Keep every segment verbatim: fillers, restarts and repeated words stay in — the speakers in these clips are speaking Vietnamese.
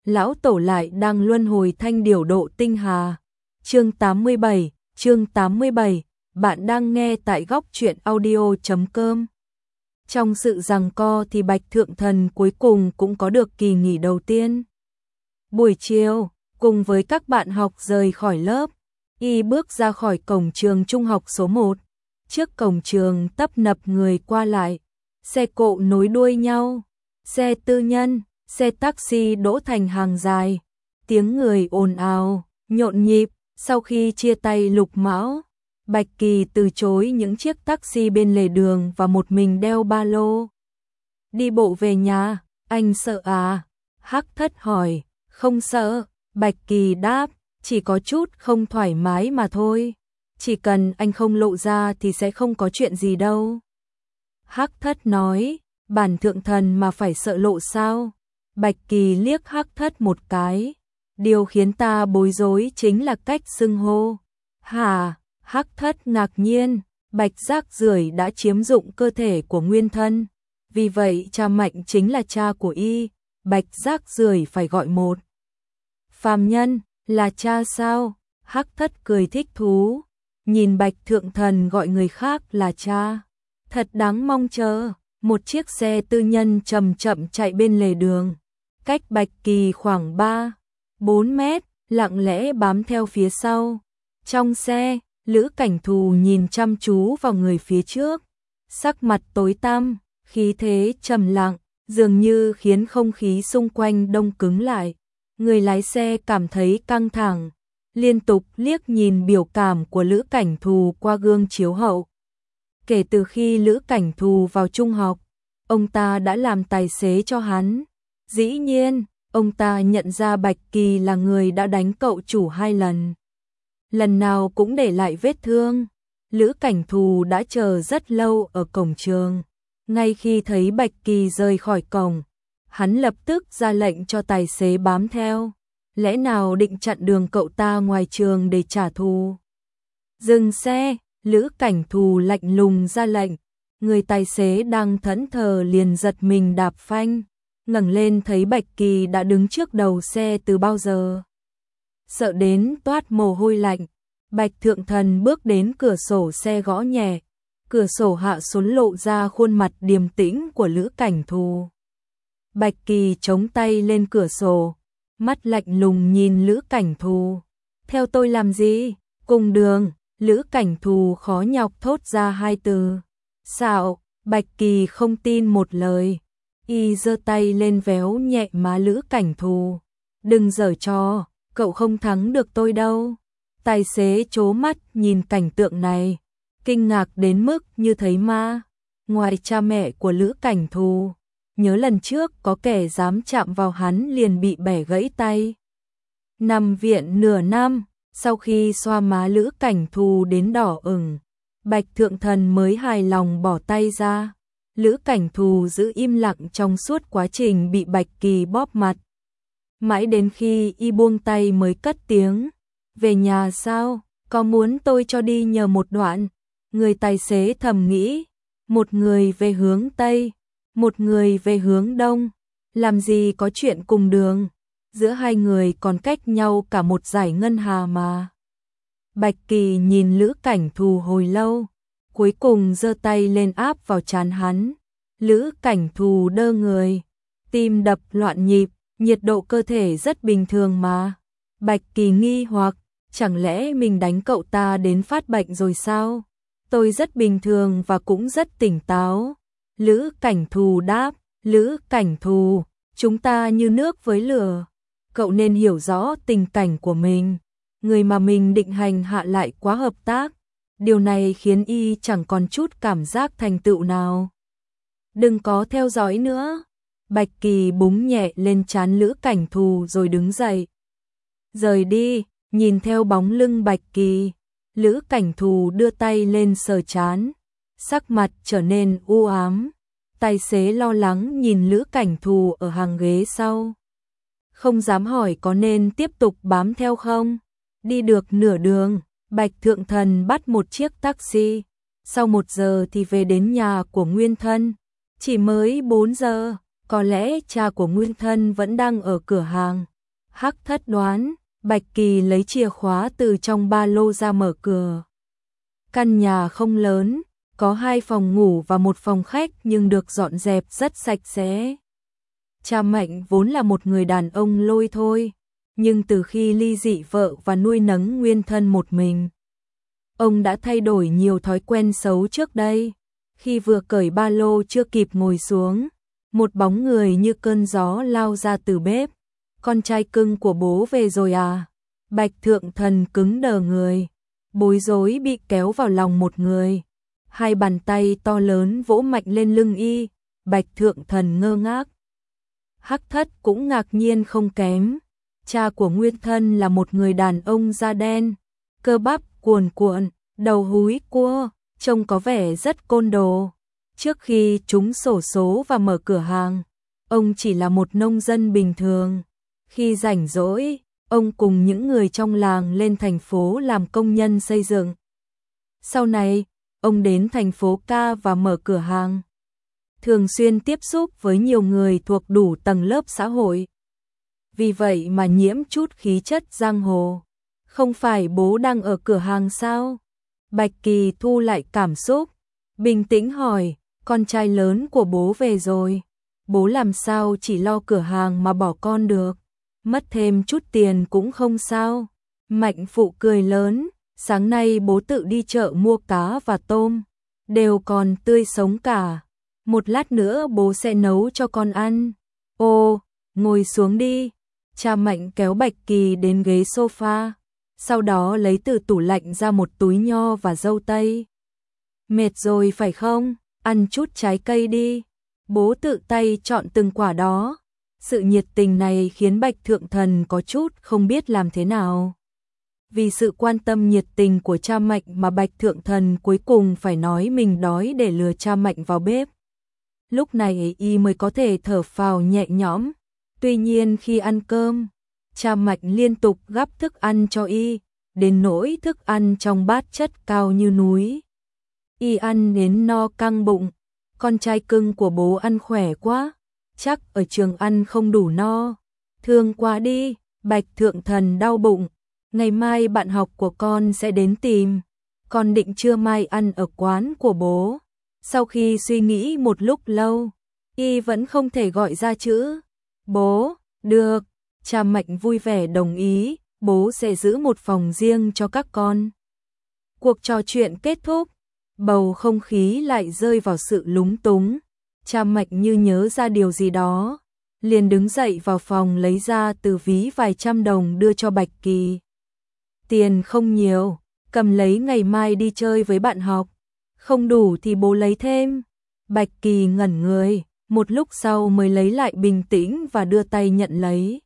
lão tổ lại đang luân hồi thanh điểu độ tinh hà. Chương tám mươi bảy, chương tám mươi bảy, bạn đang nghe tại góc truyện audio chấm com. Trong sự giằng co thì Bạch Thượng Thần cuối cùng cũng có được kỳ nghỉ đầu tiên. Buổi chiều, cùng với các bạn học rời khỏi lớp, y bước ra khỏi cổng trường trung học số một. Trước cổng trường tấp nập người qua lại, xe cộ nối đuôi nhau, xe tư nhân, xe taxi đỗ thành hàng dài, tiếng người ồn ào, nhộn nhịp. Sau khi chia tay Lục Mão, Bạch Kỳ từ chối những chiếc taxi bên lề đường và một mình đeo ba lô. Đi bộ về nhà, anh sợ à? Hắc Thất hỏi. Không sợ, Bạch Kỳ đáp, chỉ có chút không thoải mái mà thôi. Chỉ cần anh không lộ ra thì sẽ không có chuyện gì đâu. Hắc Thất nói, bản thượng thần mà phải sợ lộ sao? Bạch Kỳ liếc Hắc Thất một cái. Điều khiến ta bối rối chính là cách xưng hô. Hả? Hắc Thất ngạc nhiên, Bạch Rác Rưởi đã chiếm dụng cơ thể của nguyên thân. Vì vậy cha Mạnh chính là cha của y, Bạch Rác Rưởi phải gọi một phàm nhân là cha sao? Hắc Thất cười thích thú, nhìn Bạch Thượng Thần gọi người khác là cha. Thật đáng mong chờ. Một chiếc xe tư nhân chậm chậm chạy bên lề đường, cách Bạch Kỳ khoảng ba bốn mét, lặng lẽ bám theo phía sau. Trong xe, Lữ Cảnh Thù nhìn chăm chú vào người phía trước, sắc mặt tối tăm, khí thế trầm lặng, dường như khiến không khí xung quanh đông cứng lại. Người lái xe cảm thấy căng thẳng, liên tục liếc nhìn biểu cảm của Lữ Cảnh Thù qua gương chiếu hậu. Kể từ khi Lữ Cảnh Thù vào trung học, ông ta đã làm tài xế cho hắn. Dĩ nhiên, ông ta nhận ra Bạch Kỳ là người đã đánh cậu chủ hai lần. Lần nào cũng để lại vết thương. Lữ Cảnh Thù đã chờ rất lâu ở cổng trường. Ngay khi thấy Bạch Kỳ rời khỏi cổng, hắn lập tức ra lệnh cho tài xế bám theo. Lẽ nào định chặn đường cậu ta ngoài trường để trả thù? Dừng xe, Lữ Cảnh Thù lạnh lùng ra lệnh. Người tài xế đang thẫn thờ liền giật mình đạp phanh, ngẩng lên thấy Bạch Kỳ đã đứng trước đầu xe từ bao giờ. Sợ đến toát mồ hôi lạnh, Bạch Thượng Thần bước đến cửa sổ xe gõ nhẹ, cửa sổ hạ xuống lộ ra khuôn mặt điềm tĩnh của Lữ Cảnh Thù. Bạch Kỳ chống tay lên cửa sổ, mắt lạnh lùng nhìn Lữ Cảnh Thù. Theo tôi làm gì? Cùng đường. Lữ Cảnh Thù khó nhọc thốt ra hai từ. Xạo. Bạch Kỳ không tin một lời. Y giơ tay lên véo nhẹ má Lữ Cảnh Thù. Đừng giở trò, cậu không thắng được tôi đâu. Tài xế trố mắt nhìn cảnh tượng này, kinh ngạc đến mức như thấy ma. Ngoài cha mẹ của Lữ Cảnh Thù, nhớ lần trước có kẻ dám chạm vào hắn liền bị bẻ gãy tay. Nằm viện nửa năm, sau khi xoa má Lữ Cảnh Thù đến đỏ ửng, Bạch Thượng Thần mới hài lòng bỏ tay ra. Lữ Cảnh Thù giữ im lặng trong suốt quá trình bị Bạch Kỳ bóp mặt. Mãi đến khi y buông tay mới cất tiếng. Về nhà sao? Có muốn tôi cho đi nhờ một đoạn? Người tài xế thầm nghĩ. Một người về hướng Tây, một người về hướng Đông. Làm gì có chuyện cùng đường? Giữa hai người còn cách nhau cả một dải ngân hà mà. Bạch Kỳ nhìn Lữ Cảnh Thù hồi lâu, cuối cùng giơ tay lên áp vào trán hắn. Lữ Cảnh Thù đơ người, tim đập loạn nhịp, nhiệt độ cơ thể rất bình thường mà. Bạch Kỳ nghi hoặc, chẳng lẽ mình đánh cậu ta đến phát bệnh rồi sao? Tôi rất bình thường và cũng rất tỉnh táo. Lữ Cảnh Thù đáp. Lữ Cảnh Thù, chúng ta như nước với lửa. Cậu nên hiểu rõ tình cảnh của mình. Người mà mình định hành hạ lại quá hợp tác. Điều này khiến y chẳng còn chút cảm giác thành tựu nào. Đừng có theo dõi nữa. Bạch Kỳ búng nhẹ lên trán Lữ Cảnh Thù rồi đứng dậy. Rời đi, nhìn theo bóng lưng Bạch Kỳ, Lữ Cảnh Thù đưa tay lên sờ trán, sắc mặt trở nên u ám. Tài xế lo lắng nhìn Lữ Cảnh Thù ở hàng ghế sau. Không dám hỏi có nên tiếp tục bám theo không? Đi được nửa đường, Bạch Thượng Thần bắt một chiếc taxi. Sau một giờ thì về đến nhà của nguyên thân. Chỉ mới bốn giờ, có lẽ cha của nguyên thân vẫn đang ở cửa hàng. Hắc Thất đoán, Bạch Kỳ lấy chìa khóa từ trong ba lô ra mở cửa. Căn nhà không lớn, có hai phòng ngủ và một phòng khách nhưng được dọn dẹp rất sạch sẽ. Cha Mạnh vốn là một người đàn ông lôi thôi, nhưng từ khi ly dị vợ và nuôi nấng nguyên thân một mình, ông đã thay đổi nhiều thói quen xấu trước đây. Khi vừa cởi ba lô chưa kịp ngồi xuống, một bóng người như cơn gió lao ra từ bếp. Con trai cưng của bố về rồi à? Bạch Thượng Thần cứng đờ người, bối rối bị kéo vào lòng một người. Hai bàn tay to lớn vỗ mạnh lên lưng y, Bạch Thượng Thần ngơ ngác. Hắc Thất cũng ngạc nhiên không kém. Cha của nguyên thân là một người đàn ông da đen, cơ bắp cuồn cuộn, đầu húi cua, trông có vẻ rất côn đồ. Trước khi trúng xổ số và mở cửa hàng, ông chỉ là một nông dân bình thường. Khi rảnh rỗi, ông cùng những người trong làng lên thành phố làm công nhân xây dựng. Sau này, ông đến thành phố Ca và mở cửa hàng. Thường xuyên tiếp xúc với nhiều người thuộc đủ tầng lớp xã hội. Vì vậy mà nhiễm chút khí chất giang hồ. Không phải bố đang ở cửa hàng sao? Bạch Kỳ thu lại cảm xúc, bình tĩnh hỏi, con trai lớn của bố về rồi. Bố làm sao chỉ lo cửa hàng mà bỏ con được? Mất thêm chút tiền cũng không sao. Mạnh Phụ cười lớn, sáng nay bố tự đi chợ mua cá và tôm, đều còn tươi sống cả. Một lát nữa bố sẽ nấu cho con ăn. Ô, ngồi xuống đi. Cha Mạnh kéo Bạch Kỳ đến ghế sofa, sau đó lấy từ tủ lạnh ra một túi nho và dâu tây. Mệt rồi phải không? Ăn chút trái cây đi. Bố tự tay chọn từng quả đó. Sự nhiệt tình này khiến Bạch Thượng Thần có chút không biết làm thế nào. Vì sự quan tâm nhiệt tình của cha Mạnh mà Bạch Thượng Thần cuối cùng phải nói mình đói để lừa cha Mạnh vào bếp. Lúc này y mới có thể thở phào nhẹ nhõm. Tuy nhiên khi ăn cơm, cha Mạnh liên tục gắp thức ăn cho y, đến nỗi thức ăn trong bát chất cao như núi. Y ăn đến no căng bụng. Con trai cưng của bố ăn khỏe quá, chắc ở trường ăn không đủ no. Thương quá đi. Bạch Thượng Thần đau bụng. Ngày mai bạn học của con sẽ đến tìm. Con định trưa mai ăn ở quán của bố. Sau khi suy nghĩ một lúc lâu, y vẫn không thể gọi ra chữ bố. Được. Cha Mạnh vui vẻ đồng ý, bố sẽ giữ một phòng riêng cho các con. Cuộc trò chuyện kết thúc, bầu không khí lại rơi vào sự lúng túng. Cha Mạnh như nhớ ra điều gì đó, liền đứng dậy vào phòng lấy ra từ ví vài trăm đồng đưa cho Bạch Kỳ. Tiền không nhiều, cầm lấy ngày mai đi chơi với bạn học. Không đủ thì bố lấy thêm. Bạch Kỳ ngẩn người, một lúc sau mới lấy lại bình tĩnh và đưa tay nhận lấy.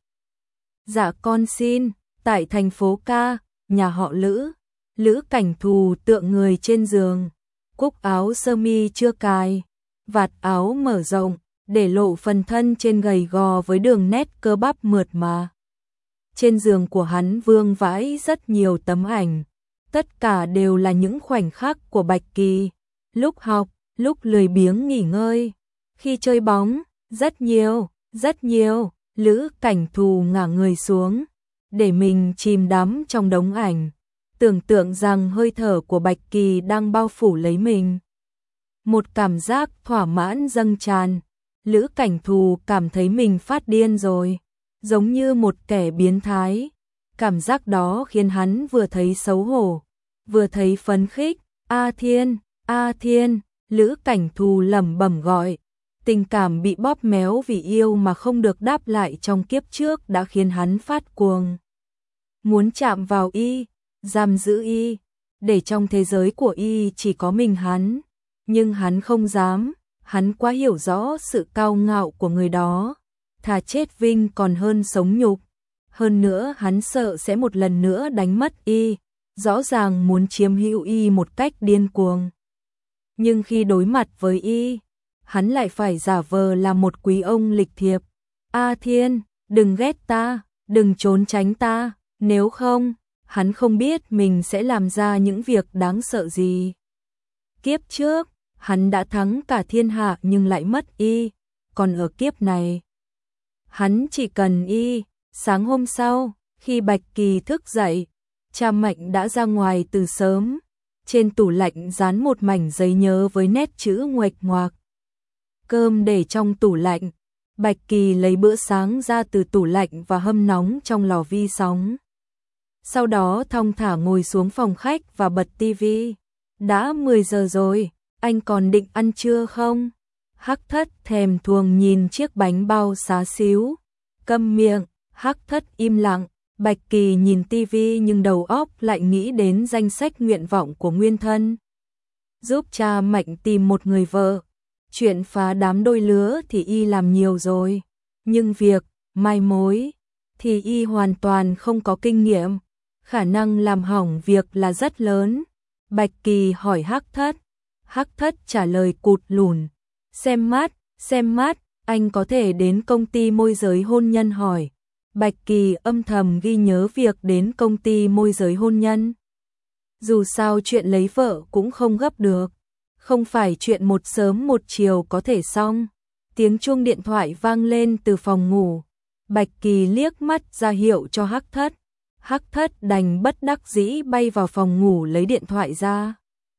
Dạ con xin. Tại thành phố Ca, nhà họ Lữ, Lữ Cảnh Thù tựa người trên giường, cúc áo sơ mi chưa cài, vạt áo mở rộng, để lộ phần thân trên gầy gò với đường nét cơ bắp mượt mà. Trên giường của hắn vương vãi rất nhiều tấm ảnh, tất cả đều là những khoảnh khắc của Bạch Kỳ, lúc học, lúc lười biếng nghỉ ngơi, khi chơi bóng, rất nhiều, rất nhiều. Lữ Cảnh Thù ngả người xuống, để mình chìm đắm trong đống ảnh, tưởng tượng rằng hơi thở của Bạch Kỳ đang bao phủ lấy mình. Một cảm giác thỏa mãn dâng tràn, Lữ Cảnh Thù cảm thấy mình phát điên rồi, giống như một kẻ biến thái. Cảm giác đó khiến hắn vừa thấy xấu hổ, vừa thấy phấn khích. A Thiên, A Thiên, Lữ Cảnh Thù lẩm bẩm gọi. Tình cảm bị bóp méo vì yêu mà không được đáp lại trong kiếp trước đã khiến hắn phát cuồng. Muốn chạm vào y, giam giữ y, để trong thế giới của y chỉ có mình hắn. Nhưng hắn không dám, hắn quá hiểu rõ sự cao ngạo của người đó. Thà chết vinh còn hơn sống nhục. Hơn nữa hắn sợ sẽ một lần nữa đánh mất y, rõ ràng muốn chiếm hữu y một cách điên cuồng. Nhưng khi đối mặt với y, hắn lại phải giả vờ là một quý ông lịch thiệp. A Thiên, đừng ghét ta, đừng trốn tránh ta, nếu không, hắn không biết mình sẽ làm ra những việc đáng sợ gì. Kiếp trước, hắn đã thắng cả thiên hạ nhưng lại mất y, còn ở kiếp này, hắn chỉ cần y, Sáng hôm sau, khi Bạch Kỳ thức dậy, cha Mạnh đã ra ngoài từ sớm. Trên tủ lạnh dán một mảnh giấy nhớ với nét chữ nguệch ngoạc. Cơm để trong tủ lạnh. Bạch Kỳ lấy bữa sáng ra từ tủ lạnh và hâm nóng trong lò vi sóng. Sau đó thong thả ngồi xuống phòng khách và bật tivi. Đã mười giờ rồi, anh còn định ăn trưa không? Hắc Thất thèm thuồng nhìn chiếc bánh bao xá xíu. Câm miệng, Hắc Thất im lặng. Bạch Kỳ nhìn tivi nhưng đầu óc lại nghĩ đến danh sách nguyện vọng của nguyên thân. Giúp cha Mạnh tìm một người vợ. Chuyện phá đám đôi lứa thì y làm nhiều rồi. Nhưng việc mai mối thì y hoàn toàn không có kinh nghiệm. Khả năng làm hỏng việc là rất lớn. Bạch Kỳ hỏi Hắc Thất. Hắc Thất trả lời cụt lùn. Xem mắt, xem mắt, anh có thể đến công ty môi giới hôn nhân hỏi. Bạch Kỳ âm thầm ghi nhớ việc đến công ty môi giới hôn nhân. Dù sao chuyện lấy vợ cũng không gấp được. Không phải chuyện một sớm một chiều có thể xong. Tiếng chuông điện thoại vang lên từ phòng ngủ. Bạch Kỳ liếc mắt ra hiệu cho Hắc Thất. Hắc Thất đành bất đắc dĩ bay vào phòng ngủ lấy điện thoại ra.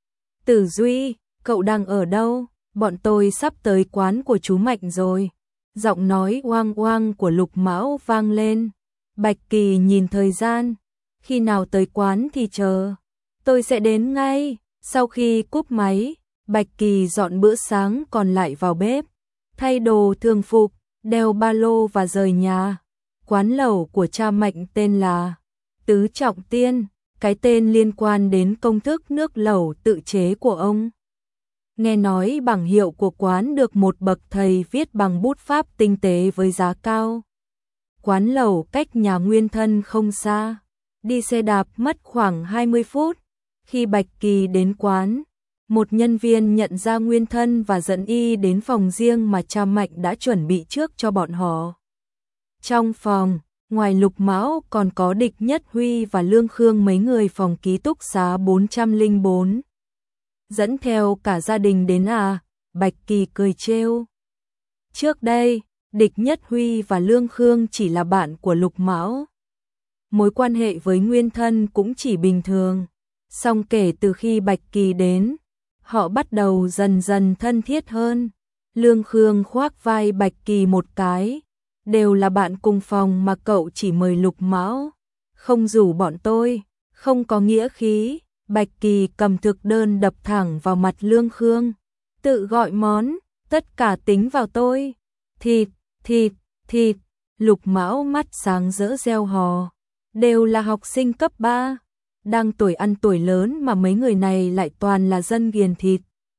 Tử Duy, cậu đang ở đâu? Bọn tôi sắp tới quán của chú Mạnh rồi. Giọng nói oang oang của Lục Mão vang lên. Bạch Kỳ nhìn thời gian. Khi nào tới quán thì chờ. Tôi sẽ đến ngay. Sau khi cúp máy, Bạch Kỳ dọn bữa sáng còn lại vào bếp. Thay đồ thường phục, đeo ba lô và rời nhà. Quán lẩu của cha Mạnh tên là Tứ Trọng Tiên. Cái tên liên quan đến công thức nước lẩu tự chế của ông. Nghe nói bảng hiệu của quán được một bậc thầy viết bằng bút pháp tinh tế với giá cao. Quán lẩu cách nhà nguyên thân không xa. Đi xe đạp mất khoảng hai mươi phút. Khi Bạch Kỳ đến quán, một nhân viên nhận ra nguyên thân và dẫn y đến phòng riêng mà cha Mạnh đã chuẩn bị trước cho bọn họ. Trong phòng, ngoài Lục Mão còn có Địch Nhất Huy và Lương Khương mấy người phòng ký túc xá bốn không bốn. Dẫn theo cả gia đình đến à? Bạch Kỳ cười trêu. Trước đây, Địch Nhất Huy và Lương Khương chỉ là bạn của Lục Mão. Mối quan hệ với nguyên thân cũng chỉ bình thường. Song kể từ khi Bạch Kỳ đến, họ bắt đầu dần dần thân thiết hơn. Lương Khương khoác vai Bạch Kỳ một cái. Đều là bạn cùng phòng mà cậu chỉ mời Lục Mão. Không rủ bọn tôi, không có nghĩa khí. Bạch Kỳ cầm thực đơn đập thẳng vào mặt Lương Khương. Tự gọi món, tất cả tính vào tôi. Thịt, thịt, thịt. Lục Mão mắt sáng rỡ reo hò. Đều là học sinh cấp ba. Đang tuổi ăn tuổi lớn mà mấy người này lại toàn là dân ghiền thịt.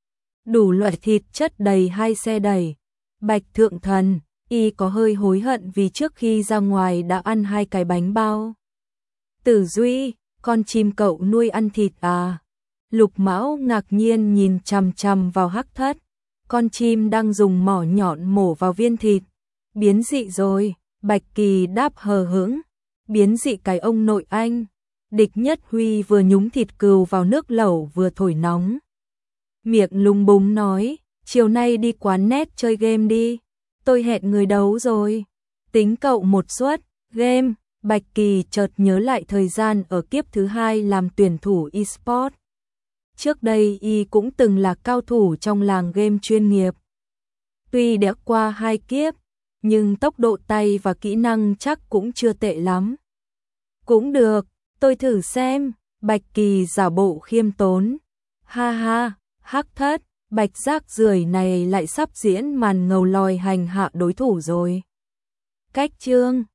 Đủ loại thịt chất đầy hai xe đẩy. Bạch Thượng Thần, y có hơi hối hận vì trước khi ra ngoài đã ăn hai cái bánh bao. Tử Duy, con chim cậu nuôi ăn thịt à? Lục Mão ngạc nhiên nhìn chằm chằm vào Hắc Thất. Con chim đang dùng mỏ nhọn mổ vào viên thịt. Biến dị rồi, Bạch Kỳ đáp hờ hững. Biến dị cái ông nội anh. Địch Nhất Huy vừa nhúng thịt cừu vào nước lẩu vừa thổi nóng. Miệng lung búng nói, chiều nay đi quán net chơi game đi. Tôi hẹn người đấu rồi. Tính cậu một suất, game. Bạch Kỳ chợt nhớ lại thời gian ở kiếp thứ hai làm tuyển thủ eSport. Trước đây y cũng từng là cao thủ trong làng game chuyên nghiệp. Tuy đã qua hai kiếp, nhưng tốc độ tay và kỹ năng chắc cũng chưa tệ lắm. Cũng được, tôi thử xem. Bạch Kỳ giả bộ khiêm tốn. Ha ha, Hắc Thất, Bạch rác rưởi này lại sắp diễn màn ngầu lòi hành hạ đối thủ rồi. Cách chương